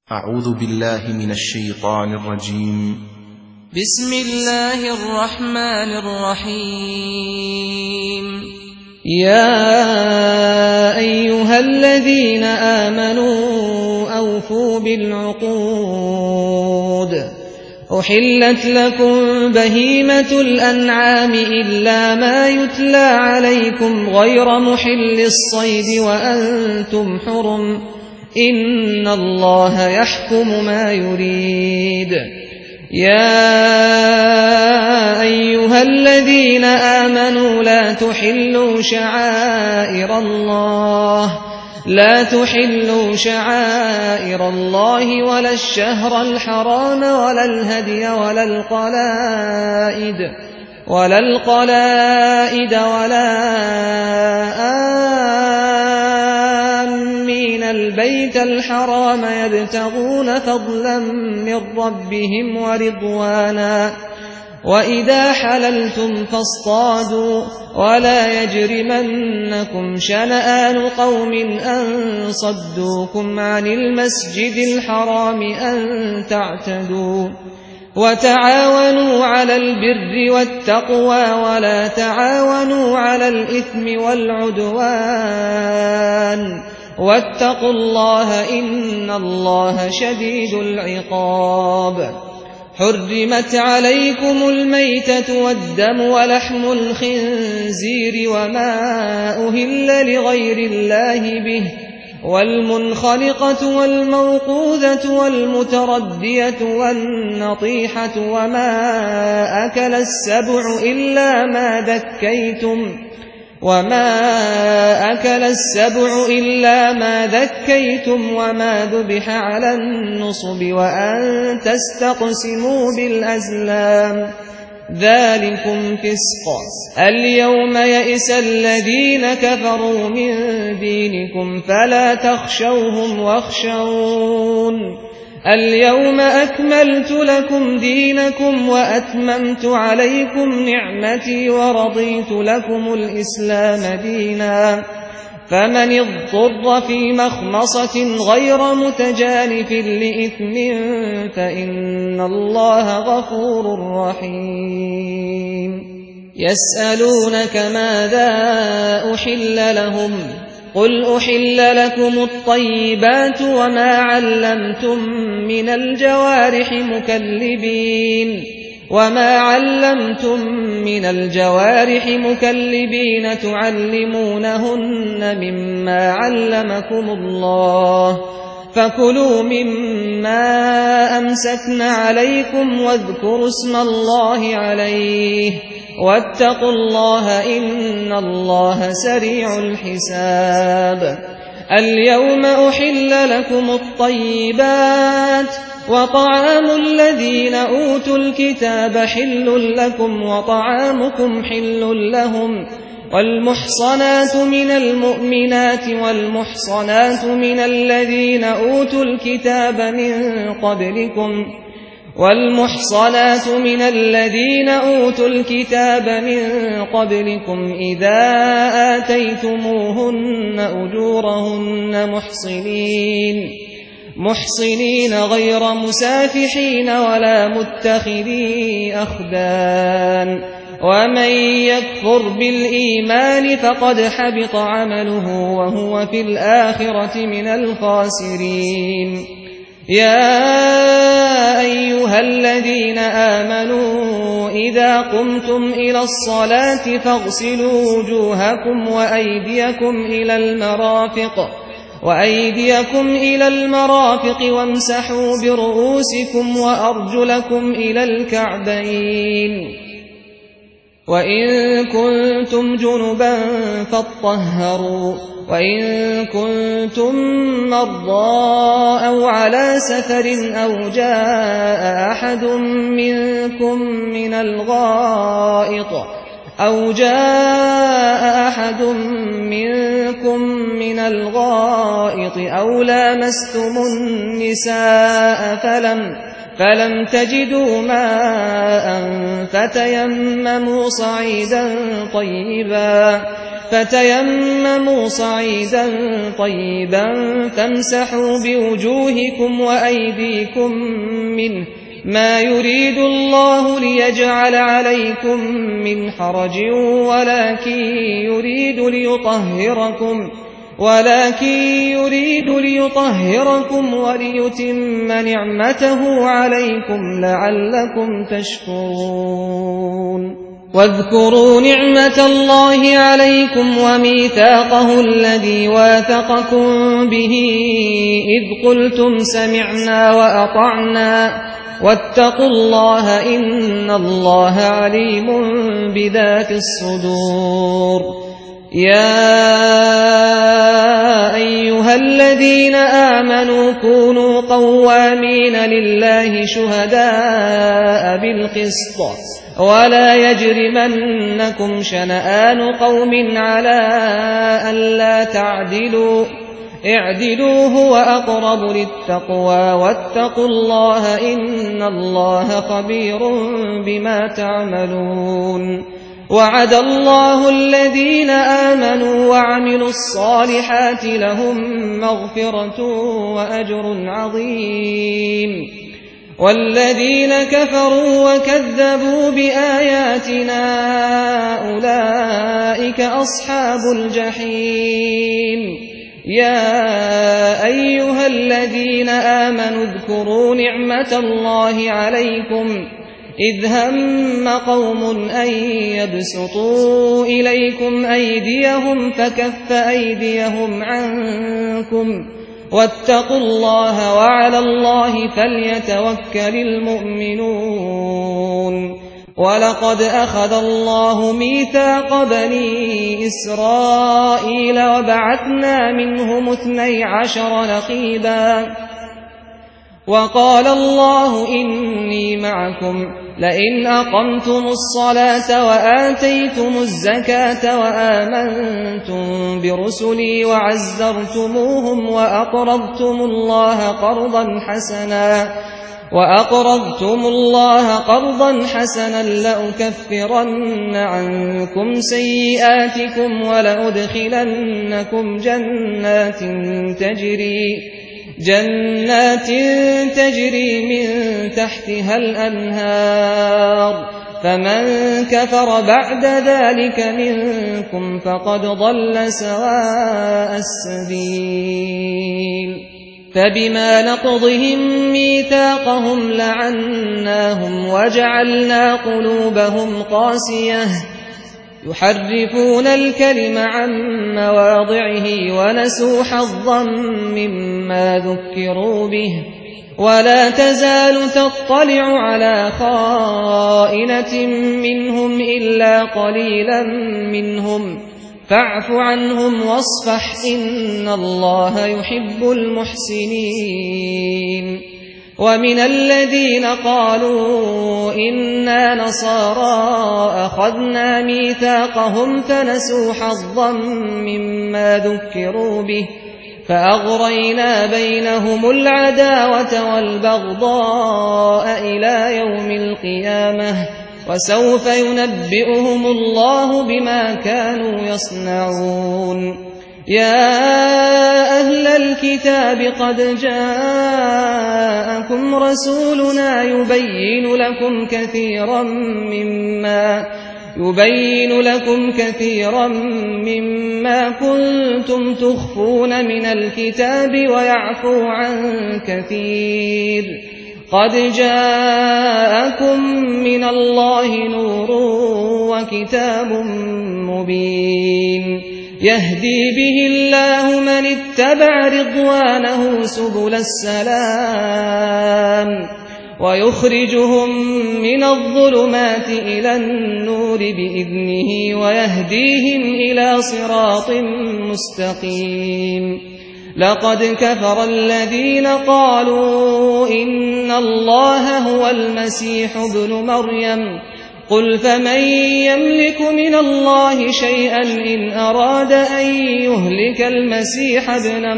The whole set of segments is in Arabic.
أعوذ بالله من الشيطان الرجيم. بسم الله الرحمن الرحيم. يا أيها الذين آمنوا أوفوا بالعقود. أحلت لكم بهيمة الأنعام إلا ما يتلى عليكم غير محل الصيد وأنتم حرم، إن الله يحكم ما يريد. يا أيها الذين آمنوا لا تحلوا شعائر الله ولا الشهر الحرام ولا الهدي ولا القلائد ولا آمين البيت الحرام يبتغون فضلا من ربهم ورضوانا، وإذا حللتم فاصطادوا، ولا يجرمنكم شنآن قوم أن صدوكم عن المسجد الحرام أن تعتدوا. وتعاونوا على البر والتقوى ولا تعاونوا على الإثم والعدوان، واتقوا الله إن الله شديد العقاب. حرمت عليكم الميتة والدم ولحم الخنزير وما أهل لغير الله به، والمنخلقة والموقوذة والمتردية والنطيحة وما أكل السبع إلا ما ذكيتم وما ذبح على النصب وأن تستقسموا بالأزلام، ذلكم فسق. اليوم يئس الذين كفروا من دينكم فلا تخشوهم واخشون. اليوم أكملت لكم دينكم وأتممت عليكم نعمتي ورضيت لكم الإسلام دينا، فمن اضطر في مخمصة غير متجانف لإثم فإن الله غفور رحيم. يسألونك ماذا أحل لهم، قل أحل لكم الطيبات وما علمتم من الجوارح مكلبين تعلمونهن مما علمكم الله، فكلوا مما أمسكن عليكم واذكروا اسم الله عليه، واتقوا الله إن الله سريع الحساب. اليوم أحل لكم الطيبات، وطعام الذين أوتوا الكتاب حل لكم وطعامكم حل لهم، والمحصنات من المؤمنات والمحصنات من الذين أوتوا الكتاب من قبلكم إذا آتيتموهن أجورهن محصنين غير مسافحين ولا متخذي أخدان، ومن يكفر بالإيمان فقد حبط عمله وهو في الآخرة من الخاسرين. يا أيها الذين آمنوا إذا قمتم إلى الصلاة فاغسلوا وجوهكم وأيديكم إلى المرافق وامسحوا برؤوسكم وأرجلكم إلى الكعبين، وإن كنتم جنبا فاطهروا، وإن كنتم مرضى أو على سفر أو جاء أحد منكم من الغائط أو لامستم النساء فلم تجدوا ماء فتيمموا صعيدا طيبا فتيمموا صعيدا طيبا فامسحوا بوجوهكم وأيديكم منه ما يريد الله ليجعل عليكم من حرج ولكن يريد ليطهركم وليتم نعمته عليكم لعلكم تشكرون واذكروا نعمة الله عليكم وميثاقه الذي واثقكم به إذ قلتم سمعنا وأطعنا واتقوا الله إن الله عليم بذات الصدور يا أيها الذين آمنوا كونوا قوامين لله شهداء بالقسط ولا يجرمنكم شنآن قوم على ألا تعدلوا اعدلوا هو أقرب للتقوى واتقوا الله إن الله خبير بما تعملون وعد الله الذين آمنوا وعملوا الصالحات لهم مغفرة وأجر عظيم والذين كفروا وكذبوا بآياتنا أولئك أصحاب الجحيم يا أيها الذين آمنوا اذكروا نعمة الله عليكم إذ هم قوم أن يبسطوا إليكم أيديهم فكف أيديهم عنكم واتقوا الله وعلى الله فليتوكل المؤمنون ولقد أخذ الله ميثاق بني إسرائيل وبعثنا منهم 12 نقيبا وقال الله إني معكم لئن أقمتم الصلاة وآتيتم الزكاة وآمنتم برسلي وعزرتموهم وأقرضتم الله قرضا حسنا لأكفرن عنكم سيئاتكم ولأدخلنكم جنات تجري من تحتها الأنهار فمن كفر بعد ذلك منكم فقد ضل سواء السبيل فبما نقضهم ميثاقهم لعناهم وجعلنا قلوبهم قاسية يحرفون الكلم عن مواضعه ونسوا حظا مما ذكروا به ولا تزال تطلع على خائنة منهم إلا قليلا منهم فاعف عنهم واصفح إن الله يحب المحسنين ومن الذين قالوا إنا نصارى أخذنا ميثاقهم فنسوا حظا مما ذكروا به فأغرينا بينهم العداوة والبغضاء إلى يوم القيامة وسوف ينبئهم الله بما كانوا يصنعون يا أهل الكتاب قد جاءكم رسولنا يبين لكم كثيرا مما كنتم تخفون من الكتاب ويعفو عن كثير قد جاءكم من الله نور وكتاب مبين يهدي به الله من اتبع رضوانه سبل السلام ويخرجهم من الظلمات إلى النور بإذنه ويهديهم إلى صراط مستقيم لقد كفر الذين قالوا إن الله هو المسيح ابن مريم قل فمن يملك من الله شيئا إن أراد أن يهلك المسيح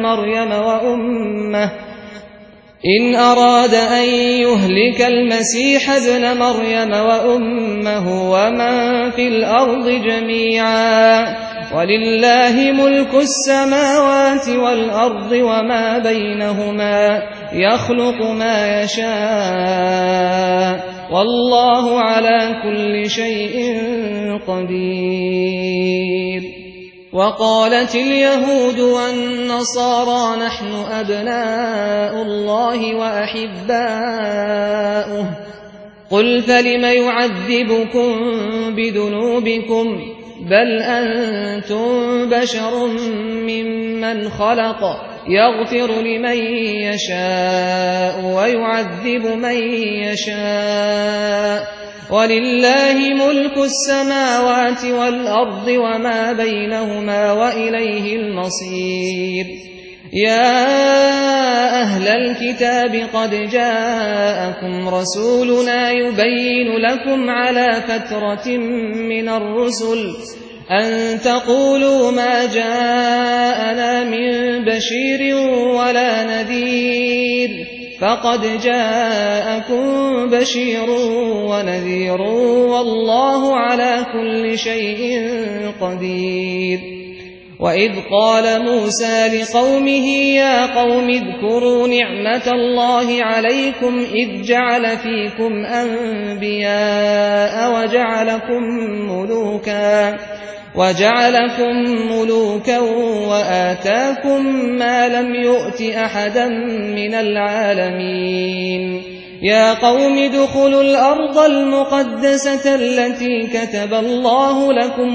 ابن مريم وأمه ومن في الأرض جميعا ولله ملك السماوات والأرض وما بينهما يخلق ما يشاء والله على كل شيء قدير. وقالت اليهود والنصارى نحن أبناء الله وأحباؤه قل فلم يعذبكم بذنوبكم بل أنتم بشر ممن خلق يغفر لمن يشاء ويعذب من يشاء ولله ملك السماوات والأرض وما بينهما وإليه المصير. يا أهل الكتاب قد جاءكم رسولنا يبين لكم على فترة من الرسل أن تقولوا ما جاءنا من بشير ولا نذير فقد جاءكم بشير ونذير والله على كل شيء قدير. وإذ قال موسى لقومه يا قوم اذكروا نعمة الله عليكم إذ جعل فيكم أنبياء وجعلكم ملوكا وآتاكم ما لم يؤت أحدا من العالمين. يا قوم ادخلوا الأرض المقدسة التي كتب الله لكم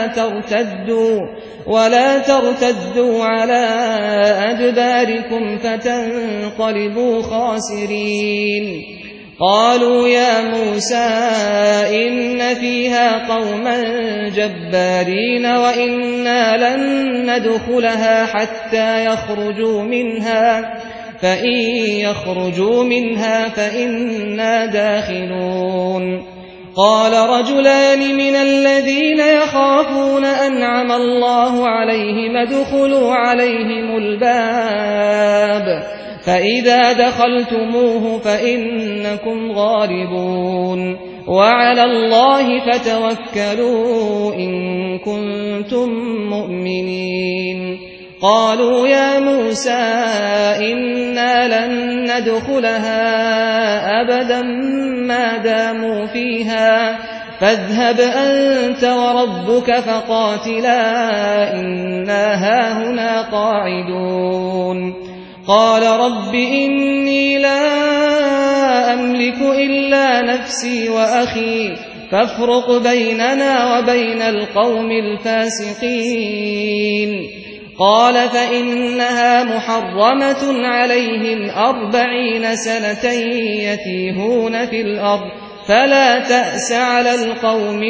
ولا ترتدوا على أدباركم فتنقلبوا خاسرين. قالوا يا موسى إن فيها قوما جبارين وإنا لن ندخلها حتى يخرجوا منها فإن يخرجوا منها فإنا داخلون. قال رجلان من الذين يخافون أنعم الله عليهم ادخلوا عليهم الباب فإذا دخلتموه فإنكم غالبون وعلى الله فتوكلوا إن كنتم مؤمنين. قالوا يا موسى إنا لن ندخلها أبدا ما داموا فيها فاذهب أنت وربك فقاتلا إنا هاهنا قاعدون. قال رب إني لا أملك إلا نفسي وأخي فافرق بيننا وبين القوم الفاسقين. قال فإنها محرمة عليهم 40 سنة يتيهون في الأرض فلا تأس على القوم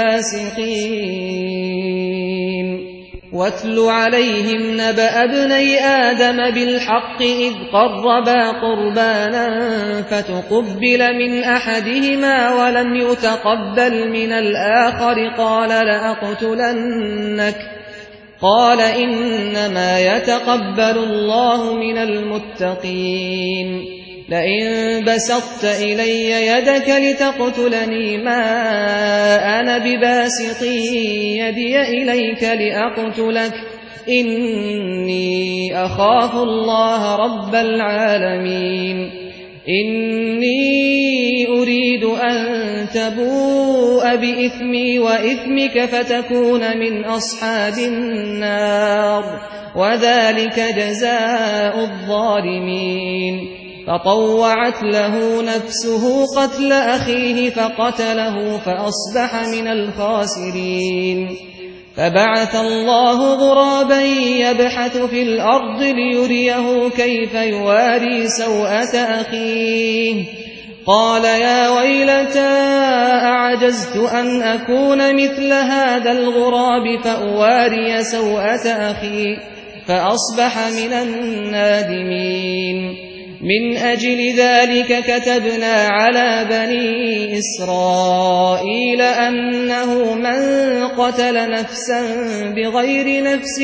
الفاسقين. واتل عليهم نبأ ابني آدم بالحق إذ قربا قربانا فتقبل من أحدهما ولم يتقبل من الآخر قال لأقتلنك قال إنما يتقبل الله من المتقين. لئن بسطت إلي يدك لتقتلني ما أنا بباسط يدي إليك لأقتلك إني أخاف الله رب العالمين. إني أريد أن تبوء بإثمي وإثمك فتكون من أصحاب النار وذلك جزاء الظالمين. فطوعت له نفسه قتل أخيه فقتله فأصبح من الخاسرين. فبعث الله غرابا يبحث في الأرض ليريه كيف يواري سوءة أخيه قال يا ويلتى أعجزت أن أكون مثل هذا الغراب فأواري سوءة أخي فأصبح من النادمين. من أجل ذلك كتبنا على بني إسرائيل أنه من قتل نفسا بغير نفس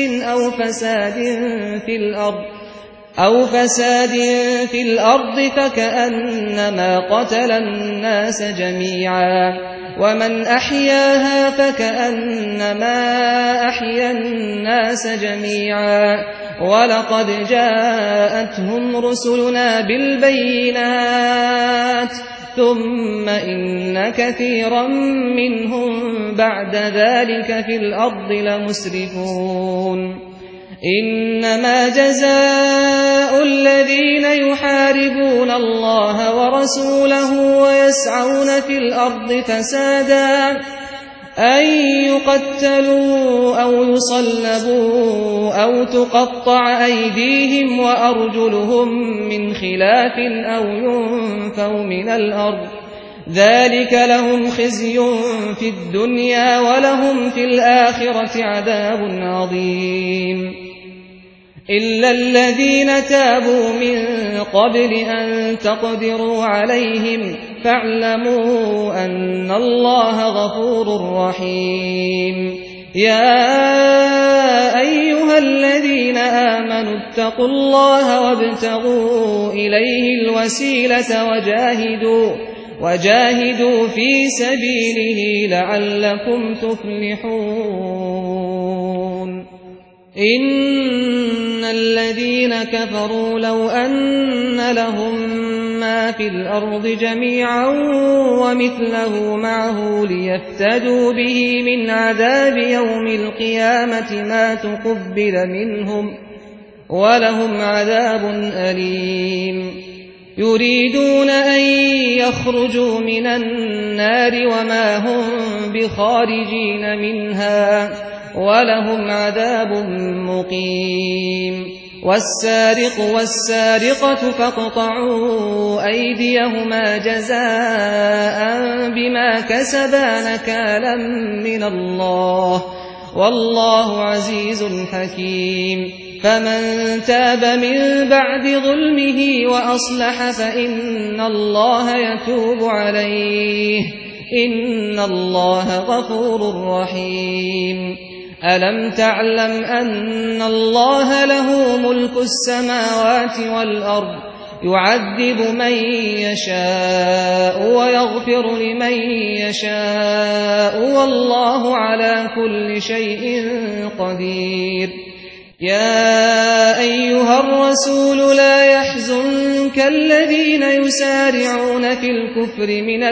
أو فساد في الأرض فكأنما قتل الناس جميعا ومن أحياها فكأنما أحيا الناس جميعا ولقد جاءتهم رسلنا بالبينات ثم إن كثيرا منهم بعد ذلك في الأرض لمسرفون إنما جزاء الذين يحاربون الله ورسوله ويسعون في الأرض فسادا أن يقتلوا أو يصلبوا أو تقطع أيديهم وأرجلهم من خلاف أو ينفوا من الأرض ذلك لهم خزي في الدنيا ولهم في الآخرة عذاب عظيم إلا الذين تابوا من قبل أن تقدروا عليهم فاعلموا أن الله غفور رحيم يا أيها الذين آمنوا اتقوا الله وابتغوا إليه الوسيلة وجاهدوا في سبيله لعلكم تفلحون إن الذين كفروا لو أن لهم ما في الأرض جميعا ومثله معه ليفتدوا به من عذاب يوم القيامة ما تقبل منهم ولهم عذاب أليم يريدون أن يخرجوا من النار وما هم بخارجين منها ولهم عذاب مقيم والسارق والسارقة فاقطعوا أيديهما جزاء بما كسبا نكالا من الله والله عزيز حكيم فمن تاب من بعد ظلمه وأصلح فإن الله يتوب عليه إن الله غفور رحيم ألم تعلم أن الله له ملك السماوات والأرض يعذب من يشاء ويغفر لمن يشاء والله على كل شيء قدير يا أيها الرسول لا يحزنك الذين يسارعون في الكفر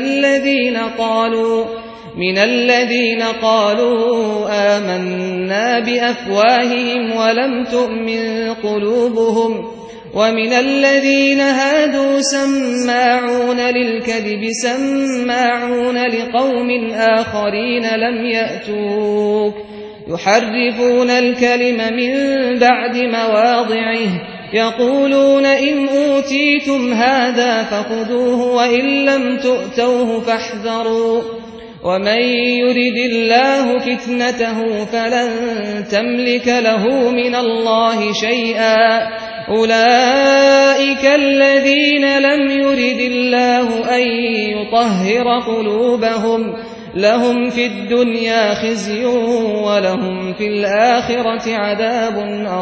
من الذين قالوا آمنا بأفواههم ولم تؤمن قلوبهم ومن الذين هادوا سماعون للكذب سماعون لقوم آخرين لم يأتوك يحرفون الكلم من بعد مواضعه يقولون إن أوتيتم هذا فخذوه وإن لم تؤتوه فاحذروا ومن يرد الله فتنته فلن تملك له من الله شيئا أولئك الذين لم يرد الله أن يطهر قلوبهم لهم في الدنيا خزي ولهم في الآخرة عذاب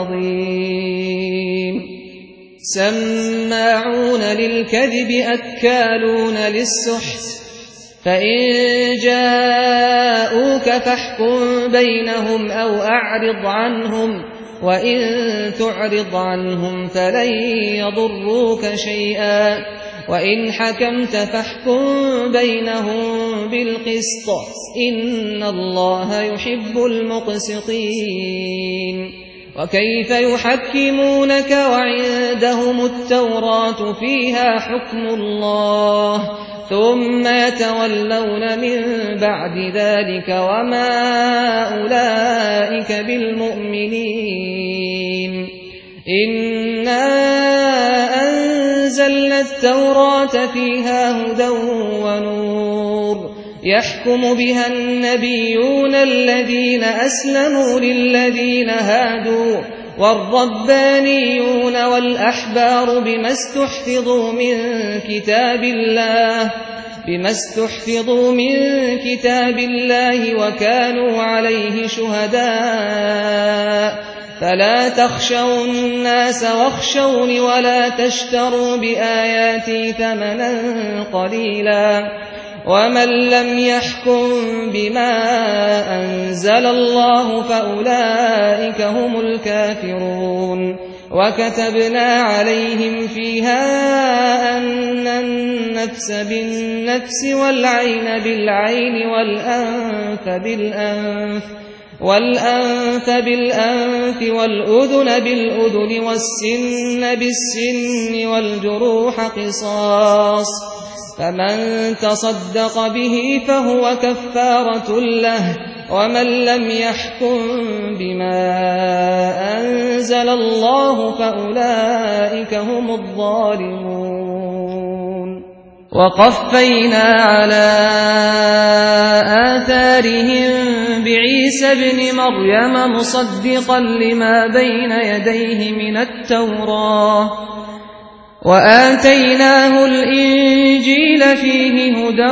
عظيم سماعون للكذب أكالون للسحت فإن جاءوك فاحكم بينهم أو أعرض عنهم وإن تعرض عنهم فلن يضروك شيئا وإن حكمت فاحكم بينهم بالقسط إن الله يحب المقسطين وكيف يحكمونك وعندهم التوراة فيها حكم الله ثم يتولون من بعد ذلك وما أولئك بالمؤمنين إنا أنزلنا التوراة فيها هدى ونور يحكم بها النبيون الذين أسلموا للذين هادوا والربانيون والأحبار بما استحفظوا من كتاب الله وكانوا عليه شهداء فلا تخشوا الناس واخشوني ولا تشتروا بآياتي ثمنا قليلا ومن لم يحكم بما أنزل الله فأولئك هم الكافرون وكتبنا عليهم فيها أن النفس بالنفس والعين بالعين والأنف بالأنف والأذن بالأذن والسن بالسن والجروح قصاص فمن تصدق به فهو كفارة له ومن لم يحكم بما أنزل الله فأولئك هم الظالمون وقفينا على آثارهم بعيسى ابن مريم مصدقا لما بين يديه من التوراة وآتيناه الإنجيل فيه هدى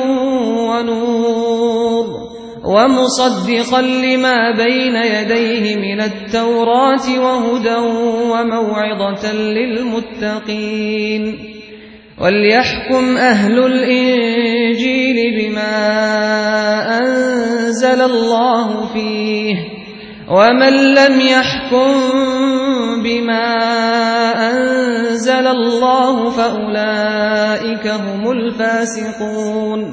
ونور ومصدقا لما بين يديه من التوراة وهدى وموعظة للمتقين وليحكم أهل الإنجيل بما أنزل الله فيه ومن لم يحكم بما أنزل الله فأولئك هم الفاسقون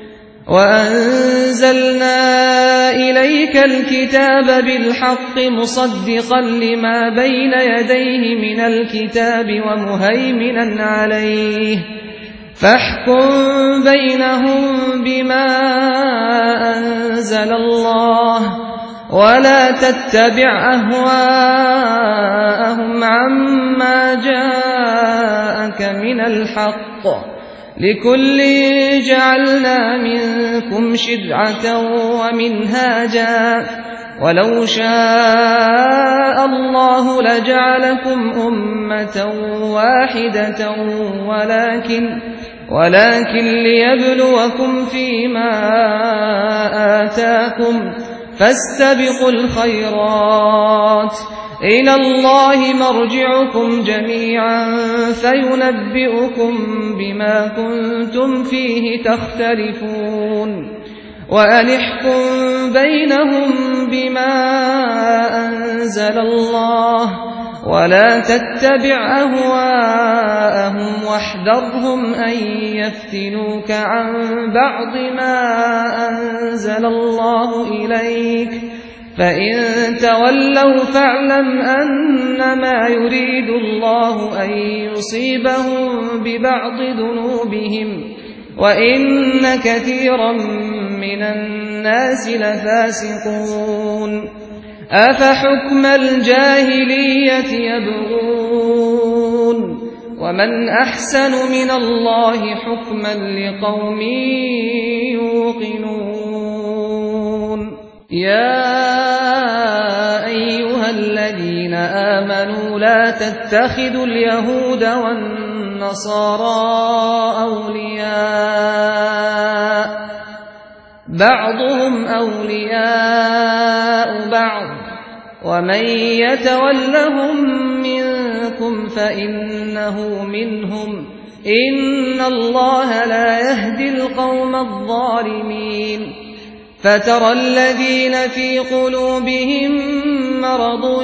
وأنزلنا إليك الكتاب بالحق مصدقا لما بين يديه من الكتاب ومهيمنا عليه فاحكم بينهم بما أنزل الله ولا تتبع أهواءهم عما جاءك من الحق لكل جعلنا منكم شرعة ومنهاجا ولو شاء الله لجعلكم أمة واحدة ولكن ليبلوكم فيما آتاكم فاستبقوا الخيرات إلى الله مرجعكم جميعا فينبئكم بما كنتم فيه تختلفون وأنحكم بينهم بما أنزل الله ولا تتبع أهواءهم واحذرهم أن يفتنوك عن بعض ما أنزل الله إليك فإن تولوا فاعلم أنما يريد الله أن يصيبهم ببعض ذنوبهم وإن كثيرا من الناس لفاسقون أفحكم الجاهلية يبغون ومن أحسن من الله حكما لقوم يوقنون يا أيها الذين آمنوا لا تتخذوا اليهود والنصارى أولياء بعضهم أولياء بعض ومن يتولهم منكم فإنه منهم إن الله لا يهدي القوم الظالمين فترى الذين في قلوبهم مرض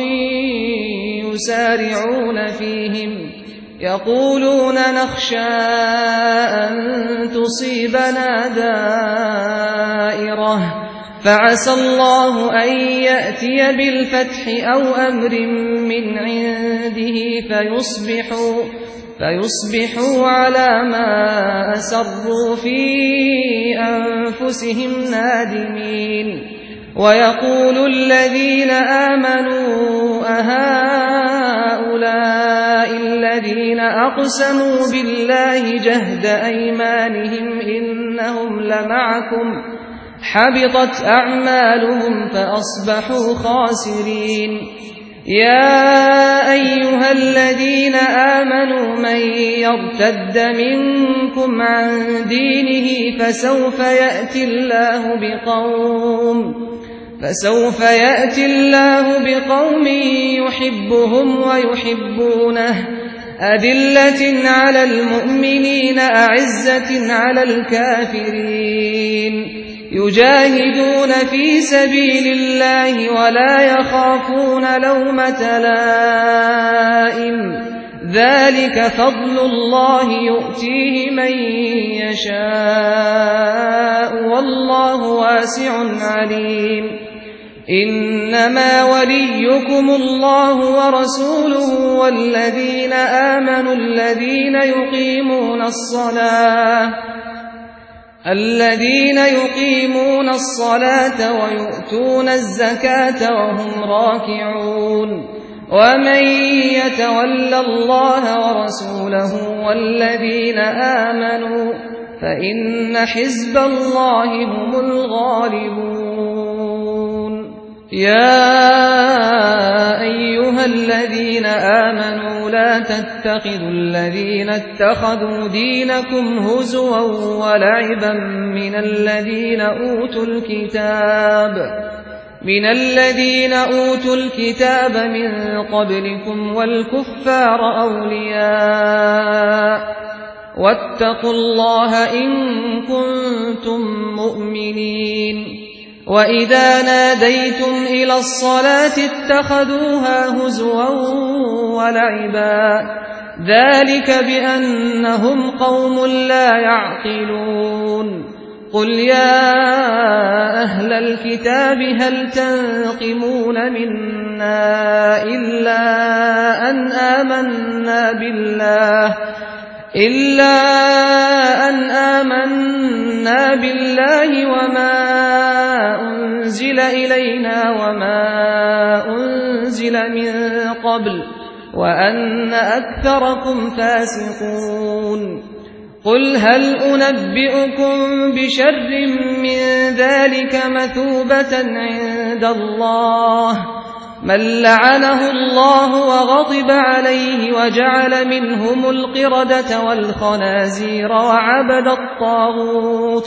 يسارعون فيهم يقولون نخشى أن تصيبنا دائرة فعسى الله أن يأتي بالفتح أو أمر من عنده فيصبحوا على ما أسروا في أنفسهم نادمين ويقول الذين آمنوا أهؤلاء الذين أقسموا بالله جهد أيمانهم إنهم لمعكم حبطت أعمالهم فأصبحوا خاسرين يا أيها الذين آمنوا من يرتد منكم عن دينه فسوف يأتي الله بقوم يحبهم ويحبونه أذلة على المؤمنين أعزة على الكافرين يجاهدون في سبيل الله ولا يخافون لومة لائم ذلك فضل الله يؤتيه من يشاء والله واسع عليم إنما وليكم الله ورسوله والذين آمنوا الذين يقيمون الصلاة ويؤتون الزكاة وهم راكعون ومن يتول الله ورسوله والذين آمنوا فإن حزب الله هم الغالبون يا أيها الذين آمنوا لا تتخذوا الذين اتخذوا دينكم هزوا ولعبا من الذين أوتوا الكتاب من قبلكم والكفار أولياء واتقوا الله إن كنتم مؤمنين وإذا ناديتم إلى الصلاة اتخذوها هزوا ولعبا ذلك بأنهم قوم لا يعقلون قل يا أهل الكتاب هل تنقمون منا إلا أن آمنا بالله وما أنزل إلينا وما أنزل من قبل وأن أكثركم فاسقون قل هل أنبئكم بشر من ذلك مثوبة عند الله من لعنه الله وغضب عليه وجعل منهم القردة والخنازير وعبد الطاغوت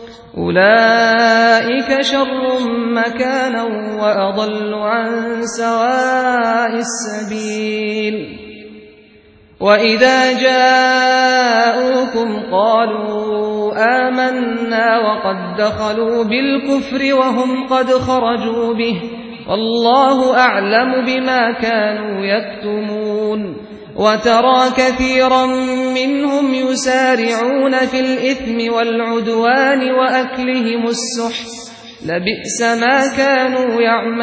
أولئك شر مكانا وأضل عن سواء السبيل وإذا جاءوكم قالوا آمنا وقد دخلوا بالكفر وهم قد خرجوا به والله أعلم بما كانوا يكتمون وترى كثيرا منهم يسارعون في الإثم والعدوان وأكلهم السحت لبئس ما كانوا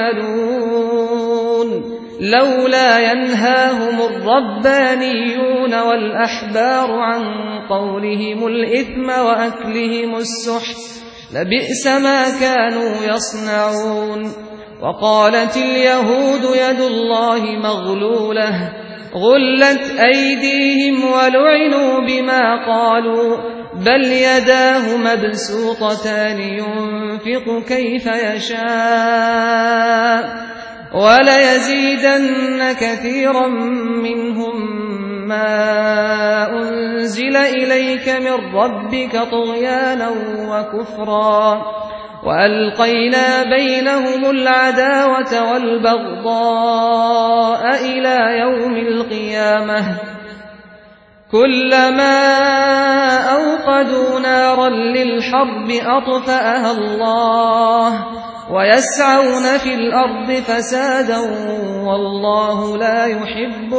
يعملون لولا ينهاهم الربانيون والأحبار عن قولهم الإثم وأكلهم السحت لبئس ما كانوا يصنعون وقالت اليهود يد الله مغلولة غلت أيديهم ولعنوا بما قالوا بل يداه مبسوطتان ينفق كيف يشاء وليزيدن كثيرا منهم ما أنزل إليك من ربك طغيانا وكفرا وألقينا بينهم العداوة والبغضاء إلى يوم القيامة كلما أوقدوا نارا للحرب أطفأها الله ويسعون في الأرض فسادا والله لا يحب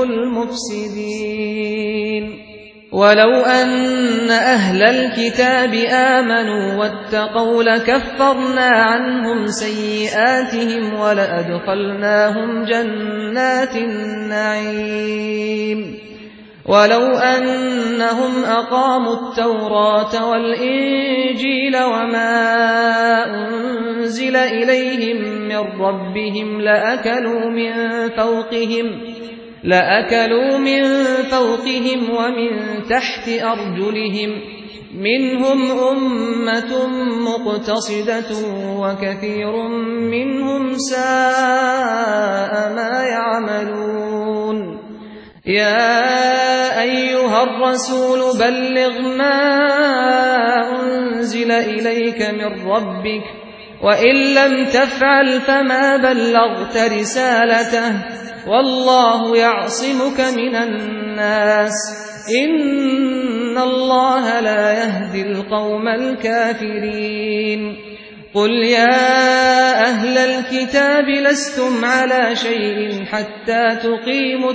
المفسدين ولو أن أهل الكتاب آمنوا واتقوا لكفرنا عنهم سيئاتهم ولأدخلناهم جنات النعيم ولو أنهم أقاموا التوراة والإنجيل وما أنزل إليهم من ربهم لأكلوا من فوقهم ومن تحت أرجلهم منهم أمة مقتصدة وكثير منهم ساء ما يعملون يا أيها الرسول بلغ ما أنزل إليك من ربك وإن لم تفعل فما بلغت رسالته والله يعصمك من الناس إن الله لا يهدي القوم الكافرين قل يا أهل الكتاب لستم على شيء حتى تقيموا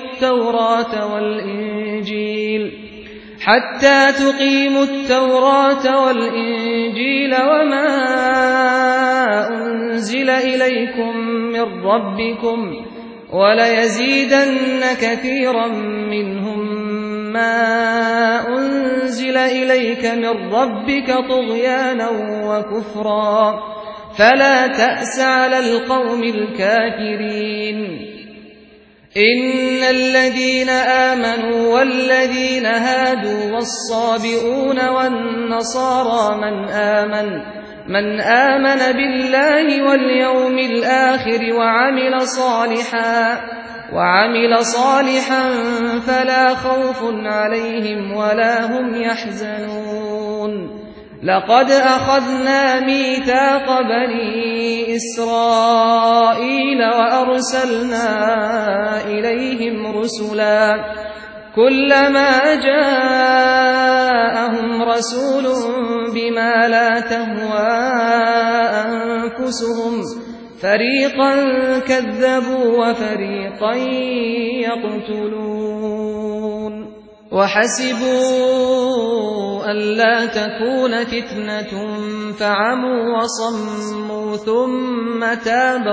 التوراة والإنجيل وما أنزل إليكم من ربكم وليزيدن كثيرا منهم ما أنزل إليك من ربك طغيانا وكفرا فلا تأس على القوم الكافرين إن الذين آمنوا والذين هادوا والصابئون والنصارى من آمن بالله واليوم الآخر وعمل صالحا فلا خوف عليهم ولا هم يحزنون لقد أخذنا ميثاق بني إسرائيل وأرسلنا إليهم رسلا كلما جاءهم رسول بما لا تهوى أنفسهم فريقا كذبوا وفريقا يقتلون وحسبوا ألا تكون فتنة فعموا وصموا ثم تاب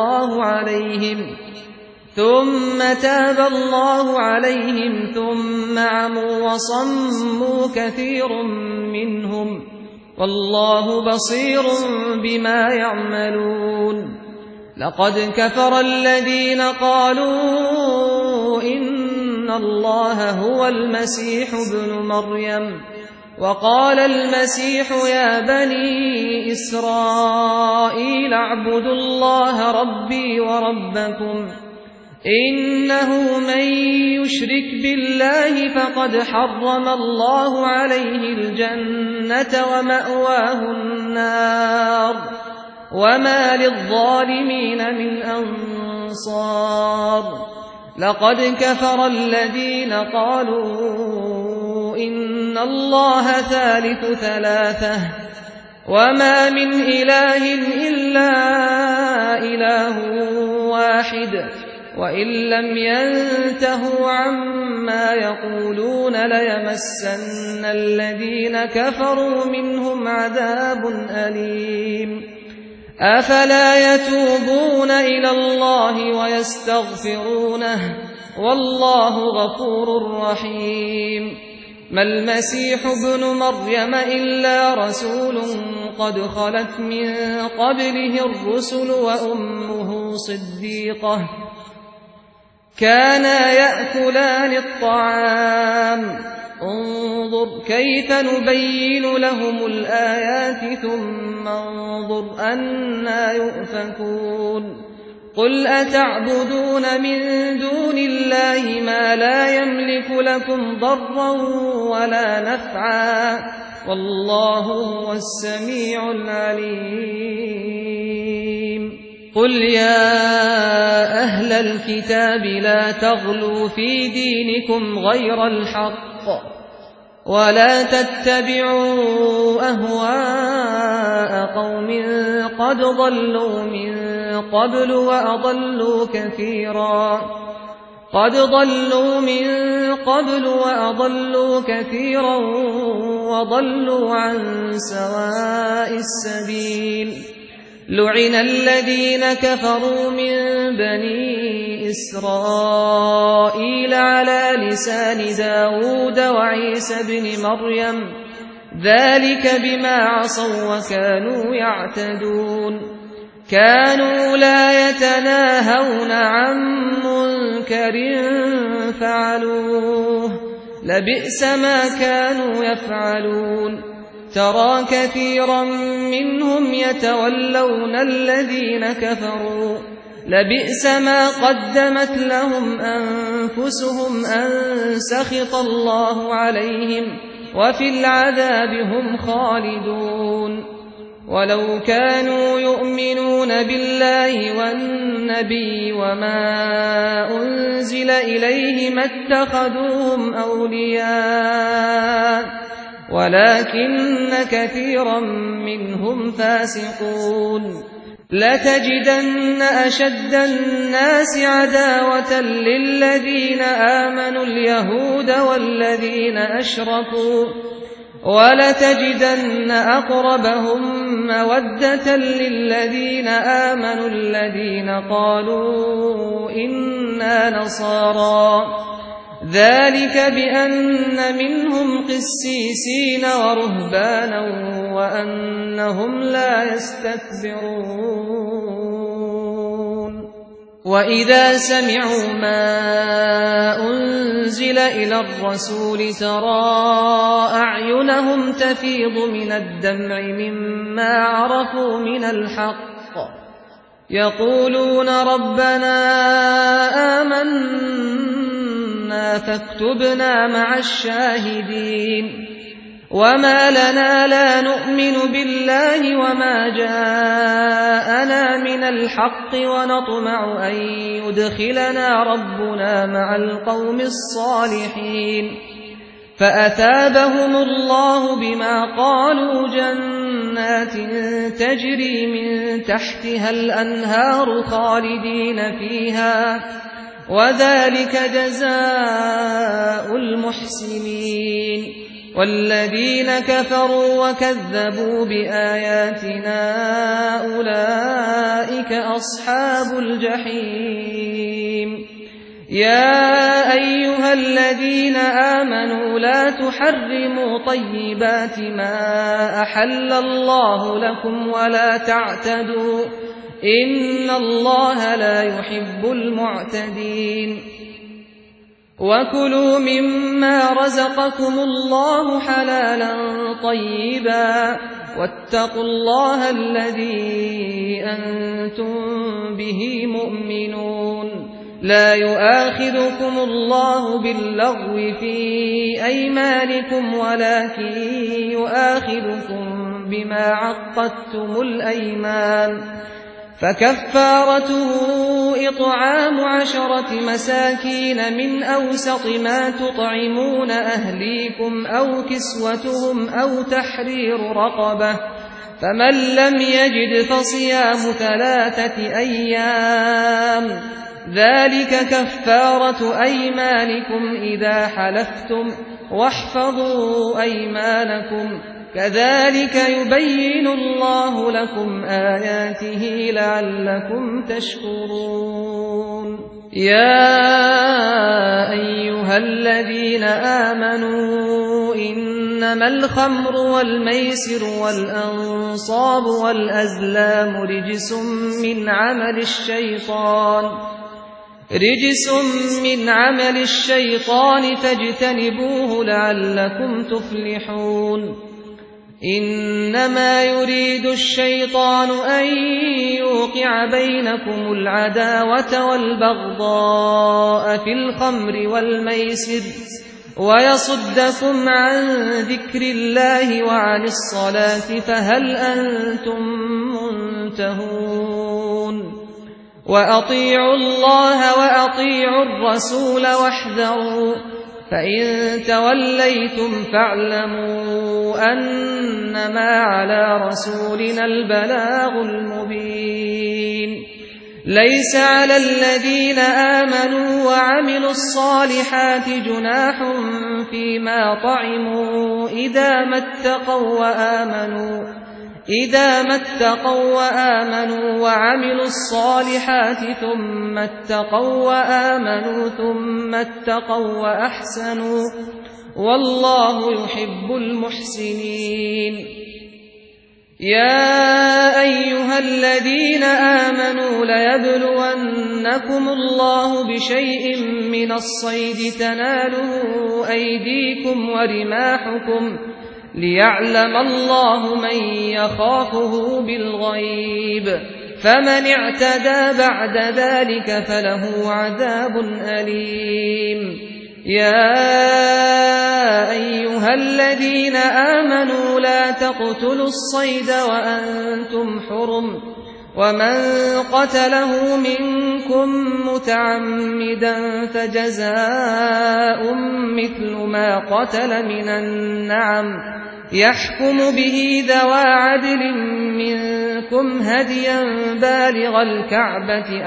الله عليهم ثم عموا وصموا كثير منهم والله بصير بما يعملون لقد كفر الذين قالوا إن الله هو المسيح ابن مريم وقال المسيح يا بني إسرائيل اعبدوا الله ربي وربكم إنه من يشرك بالله فقد حرم الله عليه الجنة ومأواه النار وما للظالمين من أنصار لقد كفر الذين قالوا إن الله ثالث ثلاثة وما من إله إلا إله واحد وإن لم ينتهوا عما يقولون ليمسن الذين كفروا منهم عذاب أليم أفلا يتوبون إلى الله ويستغفرونه والله غفور رحيم ما المسيح ابن مريم إلا رسول قد خلت من قبله الرسل وأمه صديقة كانا يأكلان الطعام انظر كيف نبين لهم الآيات ثم انظر أنا يؤفكون قل أتعبدون من دون الله ما لا يملك لكم ضرا ولا نفعا والله هو السميع العليم قل يا أهل الكتاب لا تغلوا في دينكم غير الحق ولا تتبعوا أهواء قوم قد ضلوا من قبل وأضلوا كثيرا وضلوا عن سواء السبيل لعن الذين كفروا من بني إسرائيل على لسان داود وعيسى بن مريم ذلك بما عصوا وكانوا يعتدون كانوا لا يتناهون عن منكر فعلوه لبئس ما كانوا يفعلون ترى كثيرا منهم يتولون الذين كفروا لبئس ما قدمت لهم أنفسهم أن سخط الله عليهم وفي العذاب هم خالدون ولو كانوا يؤمنون بالله والنبي وما أنزل إليه ما اتخذوهم أولياء ولكن كثيرا منهم فاسقون لتجدن أشد الناس عداوة للذين آمنوا اليهود والذين أشركوا ولتجدن أقربهم مودة للذين آمنوا الذين قالوا إنا نصارى ذلك بأن منهم قسيسين ورهبانا وأنهم لا يستكبرون وإذا سمعوا ما أنزل إلى الرسول ترى أعينهم تفيض من الدمع مما عرفوا من الحق يقولون ربنا آمنا فاكتبنا مع الشاهدين وما لنا لا نؤمن بالله وما جاءنا من الحق ونطمع أن يدخلنا ربنا مع القوم الصالحين فأثابهم الله بما قالوا جنات تجري من تحتها الأنهار خالدين فيها وذلك جزاء المحسنين والذين كفروا وكذبوا بآياتنا أولئك أصحاب الجحيم يا أيها الذين آمنوا لا تحرموا طيبات ما أحل الله لكم ولا تعتدوا إن الله لا يحب المعتدين وكلوا مما رزقكم الله حلالا طيبا واتقوا الله الذي أنتم به مؤمنون لا يؤاخذكم الله باللغو في أيمانكم ولكن يؤاخذكم بما عقدتم الأيمان فكفارته إطعام 10 مساكين من أوسط ما تطعمون أهليكم أو كسوتهم أو تحرير رقبة فمن لم يجد فصيام 3 أيام ذلك كفارة أيمانكم إذا حلفتم واحفظوا أيمانكم كذلك يبين الله لكم آياته لعلكم تشكرون يا أيها الذين آمنوا إنما الخمر والميسر والأنصاب والأزلام رجس من عمل الشيطان فاجتنبوه لعلكم تفلحون إنما يريد الشيطان أن يوقع بينكم العداوة والبغضاء في الخمر والميسر ويصدكم عن ذكر الله وعن الصلاة فهل أنتم منتهون وأطيعوا الله وأطيعوا الرسول واحذروا فإن توليتم فاعلموا أنما على رسولنا البلاغ المبين ليس على الذين آمنوا وعملوا الصالحات جناح فيما طعموا إذا ما اتقوا وآمنوا وعملوا الصالحات ثم اتقوا وآمنوا ثم اتقوا وأحسنوا والله يحب المحسنين يا أيها الذين آمنوا ليبلونكم الله بشيء من الصيد تناله أيديكم ورماحكم ليعلم الله من يخافه بالغيب فمن اعتدى بعد ذلك فله عذاب أليم يا أيها الذين آمنوا لا تقتلوا الصيد وأنتم حرم ومن قتله منكم متعمدا فجزاء مثل ما قتل من النعم يحكم به ذوى عدل منكم هديا بالغ الكعبة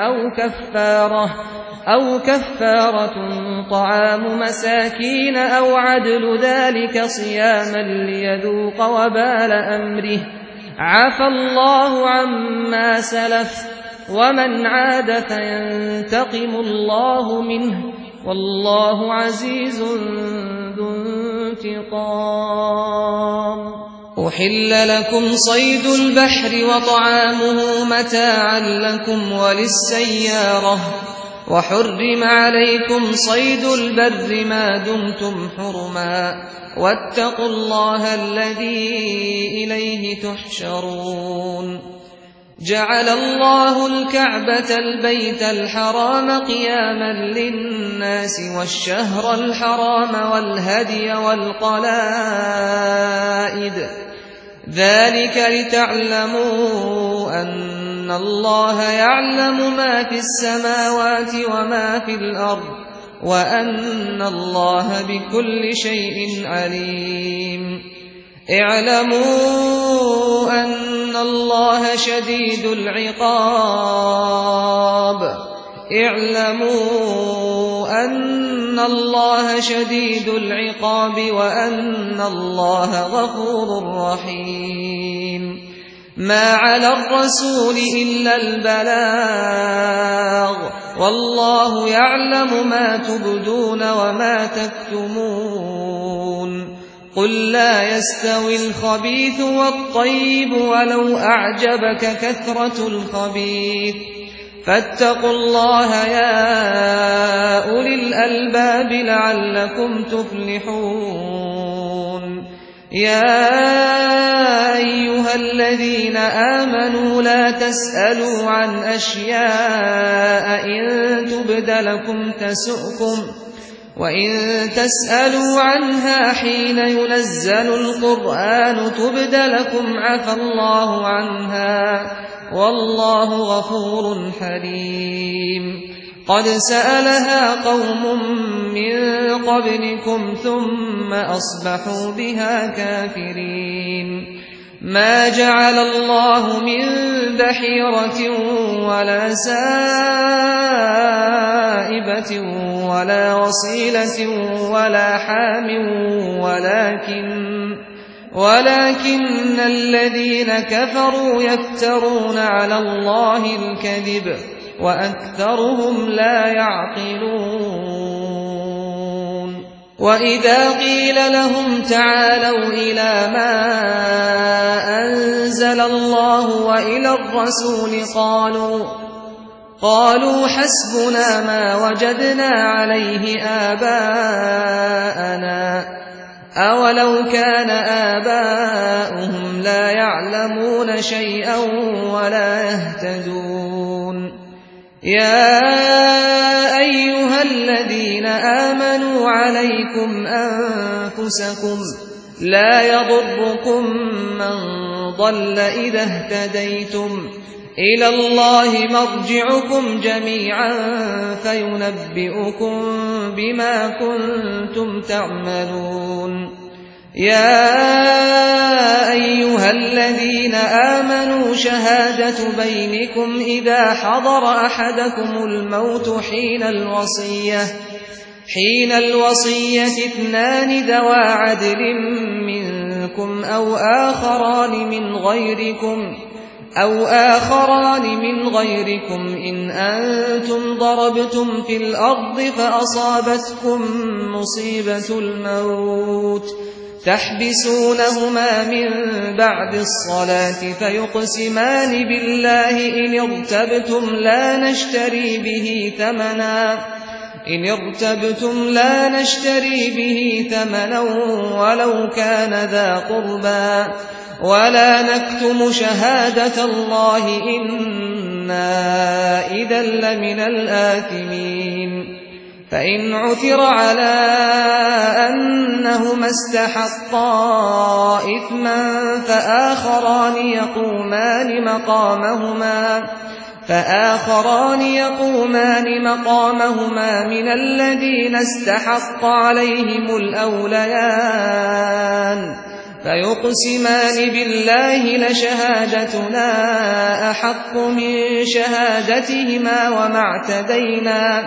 أو كفارة طعام مساكين أو عدل ذلك صياما ليذوق وبال أمره عفى الله عما سلف ومن عاد فينتقم الله منه والله عزيز ذو انتقام. أحل لكم صيد البحر وطعامه متاعا لكم وللسيارة وحرم عليكم صيد البر ما دمتم حرما واتقوا الله الذي إليه تحشرون. جعل الله الكعبة البيت الحرام قياما للناس والشهر الحرام والهدي والقلائد ذلك لتعلموا أن الله يعلم ما في السماوات وما في الأرض وأن الله بكل شيء عليم. اعلموا أن الله شديد العقاب وأن الله غفور رحيم. ما على الرسول إلا البلاغ والله يعلم ما تبدون وما تكتمون. قل لا يستوي الخبيث والطيب ولو أعجبك كثرة الخبيث فاتقوا الله يا أولي الألباب لعلكم تفلحون. يا أيها الذين آمنوا لا تسألوا عن أشياء إن تبد لكم تسؤكم وإن تسألوا عنها حين ينزل القرآن تبد لكم عفى الله عنها والله غفور حليم. قد سألها قوم من قبلكم ثم أصبحوا بها كافرين. ما جعل الله من بحيرة ولا سائبة ولا وصيلة ولا حام ولكن الذين كفروا يفترون على الله الكذب وأكثرهم لا يعقلون. وإذا قيل لهم تعالوا إلى ما أنزل الله وإلى الرسول قالوا حسبنا ما وجدنا عليه آباءنا أولو كان آباؤهم لا يعلمون شيئا ولا يهتدون. يا أيها الذين آمنوا عليكم أنفسكم لا يضركم من ضل إذا اهتديتم إلى الله مرجعكم جميعا فينبئكم بما كنتم تعملون. يا أيها الذين آمنوا شهادة بينكم إذا حضر أحدكم الموت حين الوصية 2 ذوى عدل منكم أو آخران من غيركم إن أنتم ضربتم في الأرض فأصابتكم مصيبة الموت تحبسونهما من بعد الصلاة فيقسمان بالله إن ارتبتم لا نشتري به ثمنا ولو كان ذا قربى ولا نكتم شهادة الله إنا إذا لمن الآثمين. فإن عثر على أنهما استحقا إثما فآخران يقومان مقامهما من الذين استحق عليهم الأوليان فيقسمان بالله لشهادتنا أحق من شهادتهما وما اعتدينا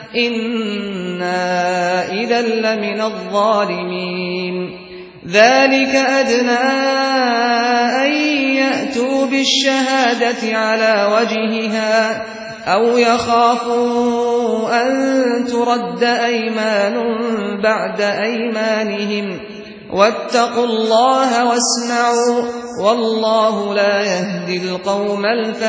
إنا إذا لمن الظالمين ذلك أدنى أن يأتوا بالشهادة على وجهها أو يخافوا أن ترد أيمان بعد أيمانهم واتقوا الله واسمعوا والله لا يهدي القوم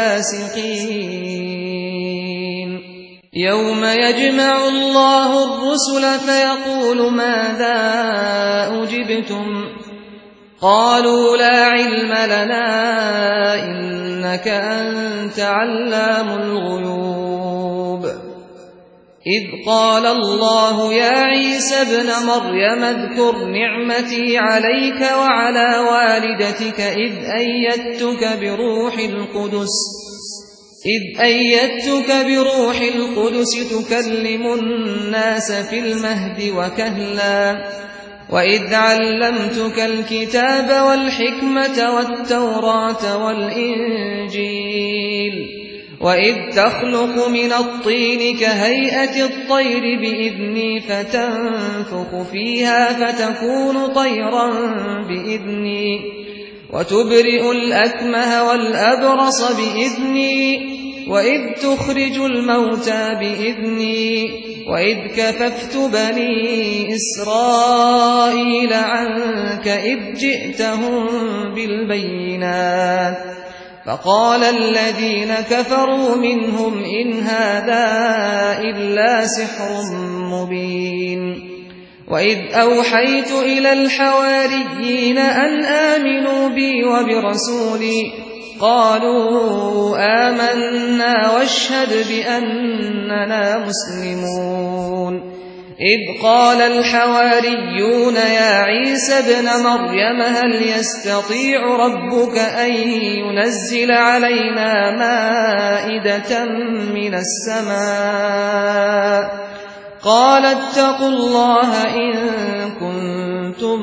الفاسقين يوم يجمع الله الرسل فيقول ماذا أجبتم قالوا لا علم لنا إنك أنت علام الغيوب إذ قال الله يا عيسى ابن مريم اذكر نعمتي عليك وعلى والدتك إذ أيدتك بروح القدس تكلم الناس في المهد وكهلا وإذ علمتك الكتاب والحكمة والتوراة والإنجيل وإذ تخلق من الطين كهيئة الطير بإذني فتنفخ فيها فتكون طيرا بإذني وتبرئ الأكمه والأبرص بإذني وإذ تخرج الموتى بإذني وإذ كففت بني إسرائيل عنك إذ جئتهم بالبينات فقال الذين كفروا منهم إن هذا إلا سحر مبين وإذ أوحيت إلى الحواريين أن آمنوا بي وبرسولي قالوا آمنا واشهد بأننا مسلمون إذ قال الحواريون يا عيسى ابن مريم هل يستطيع ربك أن ينزل علينا مائدة من السماء قال اتقوا الله إن كنتم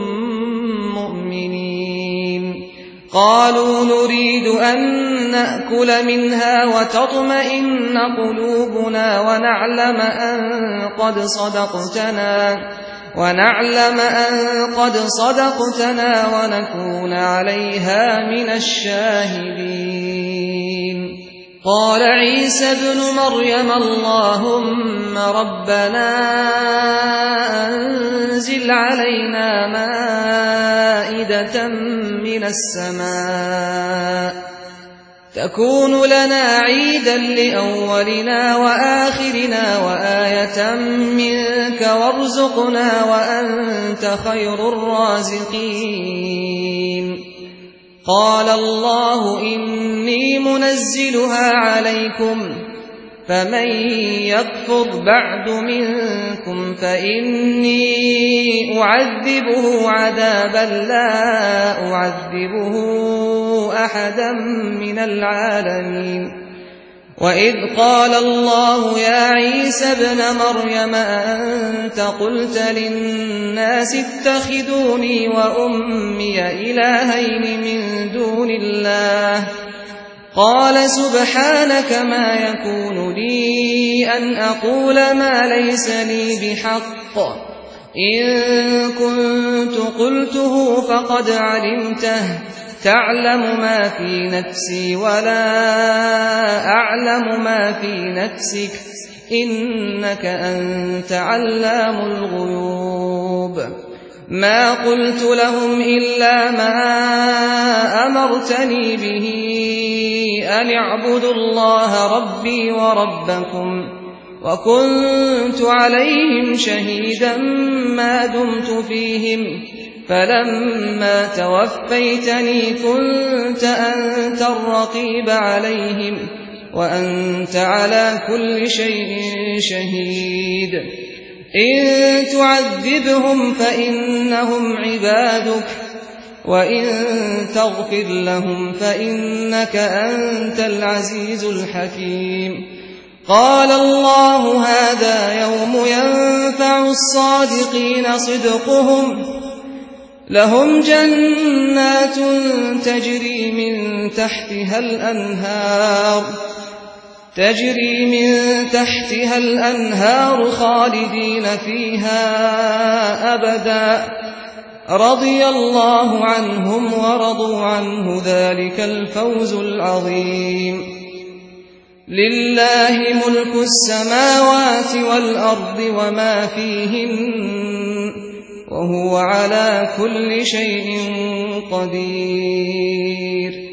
مؤمنين قالوا نريد أن نأكل منها وتطمئن قلوبنا ونعلم أن قد صدقتنا ونكون عليها من الشاهدين قال عيسى ابن مريم اللهم ربنا أنزل علينا مائدة من السماء تكون لنا عيدا لأولنا وآخرنا وآية منك وارزقنا وأنت خير الرازقين قال الله إني منزلها عليكم فمن يكفر بعد منكم فإني أعذبه عذابا لا أعذبه أحدا من العالمين وإذ قال الله يا عيسى ابن مريم أأنت قلت للناس اتخذوني وأمي إلهين من دون الله قال سبحانك ما يكون لي أن أقول ما ليس لي بحق إن كنت قلته فقد علمته تعلم ما في نفسي ولا أعلم ما في نفسك إنك أنت علام الغيوب ما قلت لهم إلا ما أمرتني به أن اعبدوا الله ربي وربكم وكنت عليهم شهيدا ما دمت فيهم فلما توفيتني كنت أنت الرقيب عليهم وأنت على كل شيء شهيد إن تعذبهم فإنهم عبادك وإن تغفر لهم فإنك أنت العزيز الحكيم قال الله هذا يوم ينفع الصادقين صدقهم لهم جنات تجري من تحتها الأنهار خالدين فيها أبدا رضي الله عنهم ورضوا عنه ذلك الفوز العظيم لله ملك السماوات والأرض وما فيهن وهو على كل شيء قدير